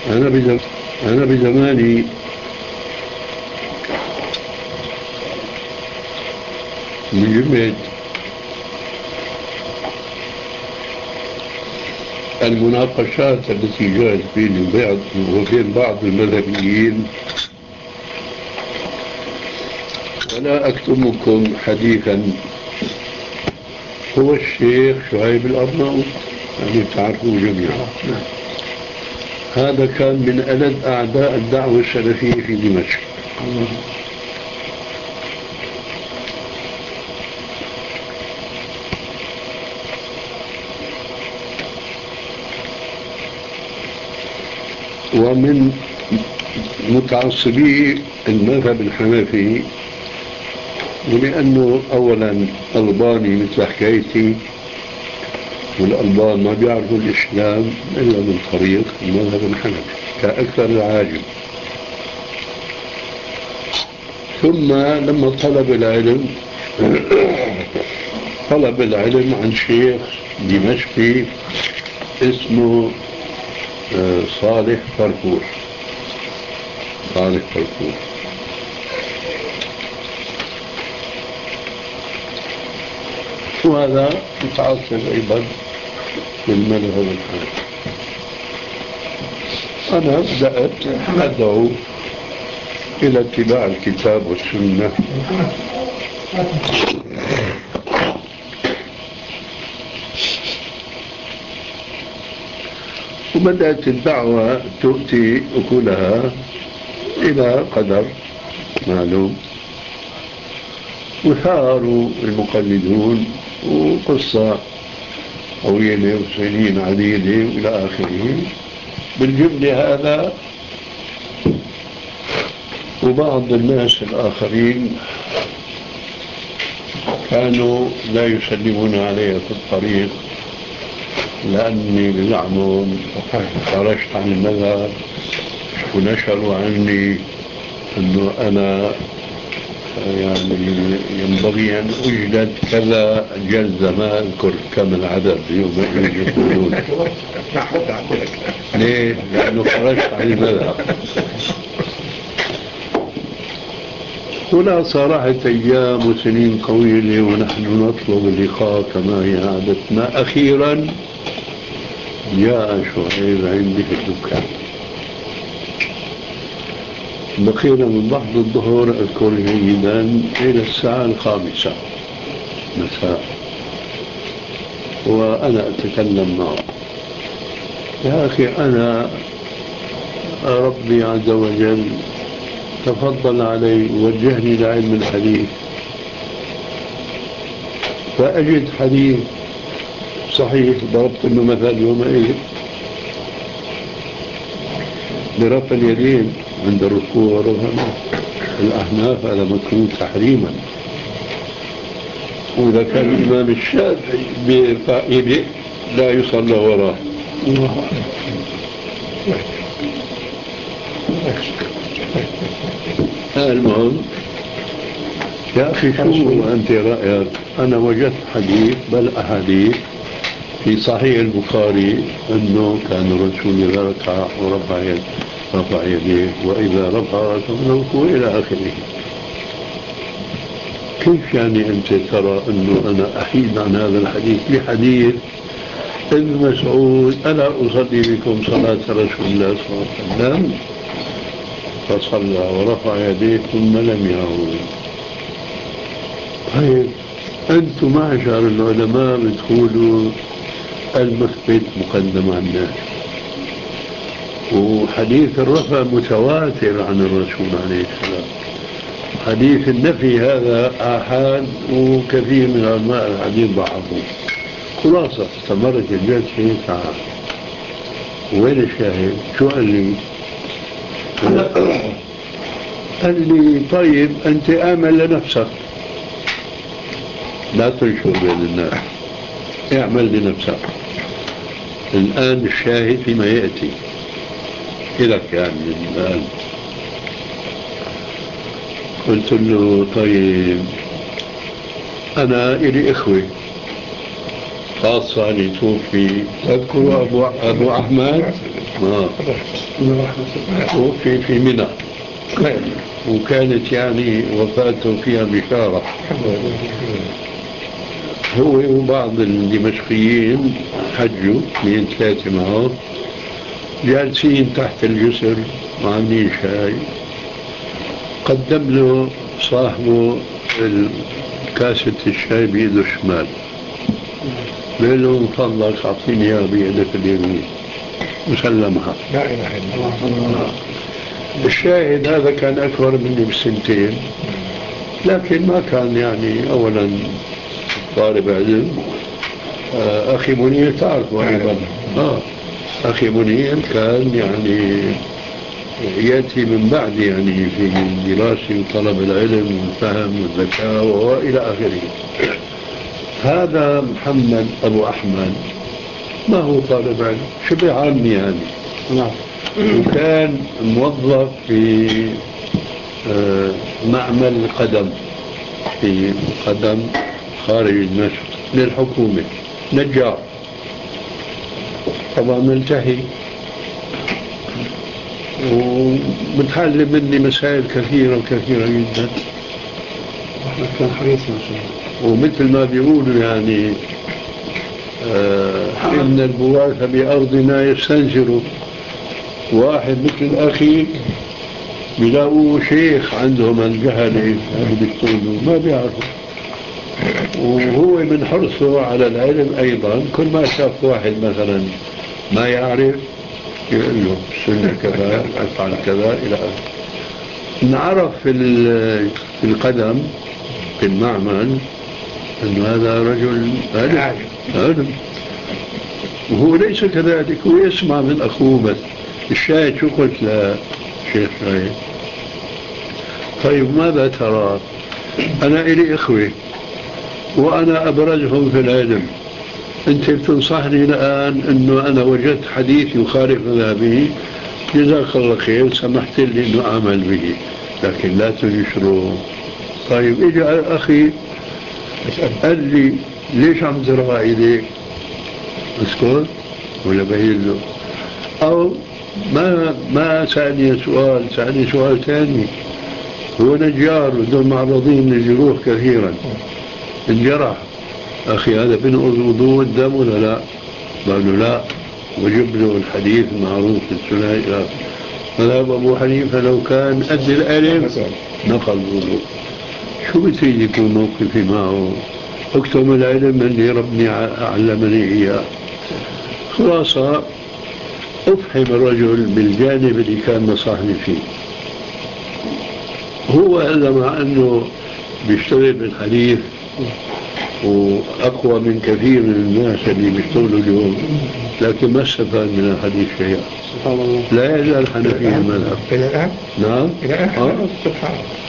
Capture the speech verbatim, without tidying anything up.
أنا بزم... أنا بزماني من جملة المناقشات التي جاءت بيني وبين بعض المذهبيين، ولا أكتمكم حديثا، هو الشيخ شعيب الأرناؤوط، يعني تعرفوه جميعا. هذا كان من ألد أعداء الدعوة السلفية في دمشق. ومن متعصبي المذهب الحنفي، ولأنه أولا ألباني مثل حكايتي، والألبان ما بيعرفوا الإسلام إلا من طريق المذهب الحنفي كأكثر العاجم. ثم لما طلب العلم طلب العلم عن شيخ دمشقي اسمه صالح فرفور صالح فرفور وهذا متعصب أيضا للمذهب الحنفي. أنا بدأت أدعو إلى اتباع الكتاب والسنة، وبدأت الدعوة تؤتي أكلها إلى قدر معلوم، وثاروا المقلدون وقصة طويلة وسنين عديدة إلى آخره. بالجملة هذا وبعض الناس الآخرين كانوا لا يسلمون علي في الطريق، لأني بزعمهم خرجت عن المذهب، ونشروا عني أنه أنا يعني ينبغي أن أجلد كذا جلد، ما أذكر كم العدد يوم يقولون. ليه؟ لأنه خرجت عن المذهب. هنا صارت أيام وسنين طويلة ونحن نطلب اللقاء كما هي عادتنا. أخيرا جاء شعيب عندي في الدكان، بقينا من بعد الظهر أذكر جيدا إلى الساعة الخامسة مساء، وأنا أتكلم معه: يا أخي، أنا ربي عز وجل تفضل علي ووجهني لعلم الحديث، فأجد حديث صحيح ضربت له مثل يومئذ برفع اليدين عند الركوع والرفع. الأحناف هذا مكروه تحريما، وإذا كان الإمام الشافعي بيرفع يده لا يصلى وراه. المهم يا أخي، شو أنت رأيك؟ أنا وجدت حديث بل أحاديث في صحيح البخاري أنه كان الرسول إذا ركع ورفع يده رفع يديه، وإذا رفع رأسه من الركوع إلى آخره. كيف يعني أنت ترى أنه أنا أحيد عن هذا الحديث بحديث ابن مسعود: ألا أصلي بكم صلاة رسول الله صلى الله عليه وسلم؟ فصلى ورفع يديه ثم لم يعود. طيب أنتم معشر العلماء بتقولوا المثبت مقدم عن الناس، وحديث الرفع متواتر عن الرسول عليه السلام، حديث النفي هذا آحاد وكثير من علماء الحديث ضعفوه. خلاصة استمرت الجلسة ساعة. وين الشاهد؟ شو قال لي؟ قال لي: طيب أنت آمن لنفسك، لا تنشر بين الناس، اعمل لنفسك. الآن الشاهد فيما يأتي إلك يعني الآن. قلت له: طيب أنا إلي إخوة خاصة اللي توفي، تذكروا أبو, أبو أحمد آه. وفي في منى، وكانت يعني وفاته فيها بشارة. هو وبعض الدمشقيين حجوا اثنين ثلاثة معه، جالسين تحت الجسر وعاملين شاي، قدم له صاحبه كاسة الشاي بيده الشمال، قال له من فضلك أعطيني إياها بيدك اليمين، وسلمها. لا إله إلا الله. الشاهد هذا كان أكبر مني بسنتين، لكن ما كان يعني أولا طالب علم. أخي منير تعرفه أيضا. آه. أخي منير كان يعني يأتي من بعد يعني في دراسة وطلب العلم والفهم والذكاء وإلى آخره. هذا محمد أبو أحمد ما هو طالب علم، شبه عامي يعني. نعم. وكان موظف في معمل قدم في قدم خارج دمشق للحكومة، نجار طبعا ملتهي، ومتعلم مني مسائل كثيرة وكثيرة جدا. كان حريص ما شاء الله. ومثل ما بيقولوا يعني آه إن البواث بأرضنا يستنزروا. واحد مثل أخي بيلاقوا شيخ عندهم الجهل اللي بيقولوا ما بيعرفوا، وهو من حرصه على العلم أيضا كل ما شاف واحد مثلا ما يعرف يقول له السنة كذا أفعل كذا إلى آخره. نعرف في في القدم في المعمل أن هذا رجل علم، وهو ليس كذلك، هو يسمع من أخوه بس. الشاهد شو قلت لشيخ شاهد؟ طيب ماذا ترى؟ أنا إلي إخوة وأنا أبرزهم في العلم، أنت بتنصحني الآن أنه أنا وجدت حديث يخالف مذهبي، جزاك الله خير، سمحت لي أنه أعمل به، لكن لا تنشره. طيب إجا أخي قال لي ليش عم ترفع إيديك؟ اسكت ولا بهيل له؟ أو ما ما سألني سؤال، سألني سؤال ثاني. هو نجار ودول معرضين للجروح كثيرا، انجرح أخي هذا بنقض وضوء الدم ولا لا؟ قالوا لا، وجب له الحديث المعروف في السنة. مذهب أبو حنيفة لو كان قد العلم نقل الوضوء. شو بتريد يكون موقفي معه؟ اكتم العلم اللي ربني علمني إياه. خلاصة أفهم الرجل بالجانب اللي كان نصحني فيه. هو إلا مع أنه بيشتغل بالحديث وأقوى من كثير من الناس اللي بيشتغلوا اليوم، لكن ما استفاد من الحديث شيء. لا يزال حنفي المذهب. إلى الآن؟ نعم. إلى الآن. سبحان الله.